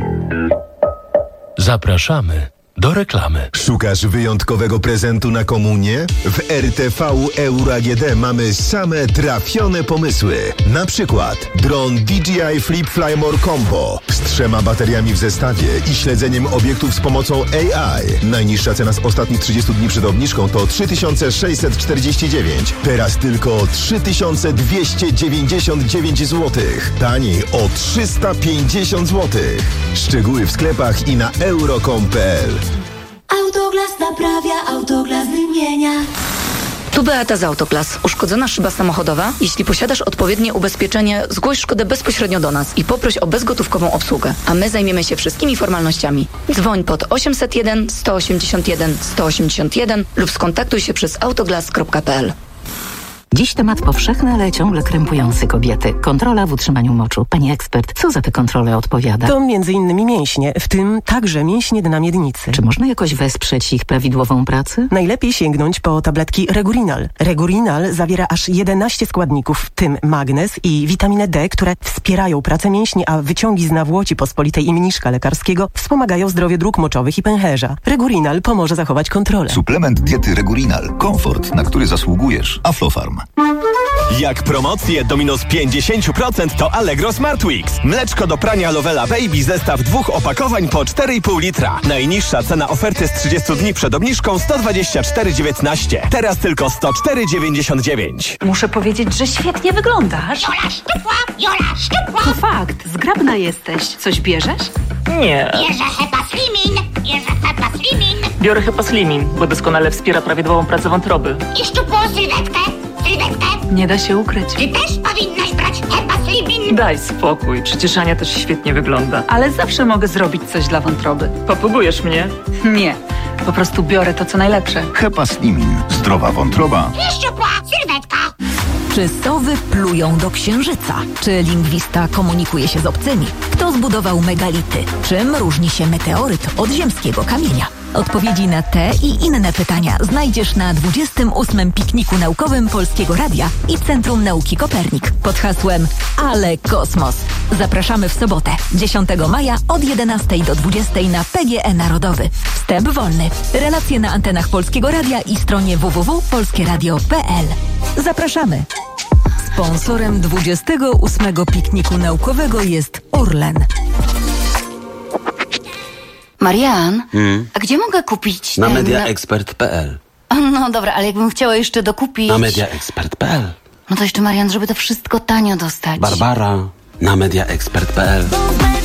Zapraszamy do reklamy. Szukasz wyjątkowego prezentu na komunię? W R T V Euro A G D mamy same trafione pomysły. Na przykład dron D J I Flip Fly More Combo z trzema bateriami w zestawie i śledzeniem obiektów z pomocą A I. Najniższa cena z ostatnich trzydziestu dni przed obniżką to trzy tysiące sześćset czterdzieści dziewięć. Teraz tylko trzy tysiące dwieście dziewięćdziesiąt dziewięć złotych. Taniej o trzysta pięćdziesiąt złotych. Szczegóły w sklepach i na euro kropka com kropka p l. Autoglas naprawia, Autoglas wymienia. Tu Beata z Autoglas. Uszkodzona szyba samochodowa? Jeśli posiadasz odpowiednie ubezpieczenie, zgłoś szkodę bezpośrednio do nas i poproś o bezgotówkową obsługę, a my zajmiemy się wszystkimi formalnościami. Dzwoń pod osiemset jeden sto osiemdziesiąt jeden sto osiemdziesiąt jeden lub skontaktuj się przez autoglas kropka p l. Dziś temat powszechny, ale ciągle krępujący kobiety. Kontrola w utrzymaniu moczu. Pani ekspert, co za te kontrole odpowiada? To między innymi mięśnie, w tym także mięśnie dna miednicy. Czy można jakoś wesprzeć ich prawidłową pracę? Najlepiej sięgnąć po tabletki Regurinal. Regurinal zawiera aż jedenaście składników, w tym magnez i witaminę D, które wspierają pracę mięśni, a wyciągi z nawłoci pospolitej i mniszka lekarskiego wspomagają zdrowie dróg moczowych i pęcherza. Regurinal pomoże zachować kontrolę. Suplement diety Regurinal. Komfort, na który zasługujesz. Aflofarm. Jak promocje do minus pięćdziesiąt procent to Allegro Smart Weeks. Mleczko do prania Lovella Baby zestaw dwóch opakowań po cztery i pół litra. Najniższa cena oferty z trzydziestu dni przed obniżką sto dwadzieścia cztery dziewiętnaście. Teraz tylko sto cztery dziewięćdziesiąt dziewięć. Muszę powiedzieć, że świetnie wyglądasz. Jola szczupła, Jola szczupła. To fakt, zgrabna jesteś. Coś bierzesz? Nie. Bierze Hepa Slimin. Bierze Hepa Slimin. Biorę Hepa Slimin, bo doskonale wspiera prawidłową pracę wątroby. I szczupłą sylwetkę. sylwetkę? Nie da się ukryć. Ty też powinnaś brać Hepaslimin. Daj spokój, przecież Ania też świetnie wygląda. Ale zawsze mogę zrobić coś dla wątroby. Popugujesz mnie? Nie, po prostu biorę to, co najlepsze. Hepaslimin. Zdrowa wątroba. Pieszczupła sylwetka. Czy sowy plują do księżyca? Czy lingwista komunikuje się z obcymi? Kto zbudował megality? Czym różni się meteoryt od ziemskiego kamienia? Odpowiedzi na te i inne pytania znajdziesz na dwudziestym ósmym pikniku naukowym Polskiego Radia i Centrum Nauki Kopernik pod hasłem Ale Kosmos. Zapraszamy w sobotę, dziesiątego maja od jedenastej do dwudziestej na P G E Narodowy. Wstęp wolny. Relacje na antenach Polskiego Radia i stronie w w w kropka polskie radio kropka p l. Zapraszamy. Sponsorem dwudziestego ósmego pikniku naukowego jest Orlen. Marian, Hmm? a gdzie mogę kupić Na ten... mediaexpert kropka p l. No dobra, ale jakbym chciała jeszcze dokupić... Na mediaexpert kropka p l. No to jeszcze, Marian, żeby to wszystko tanio dostać. Barbara, na mediaexpert kropka p l.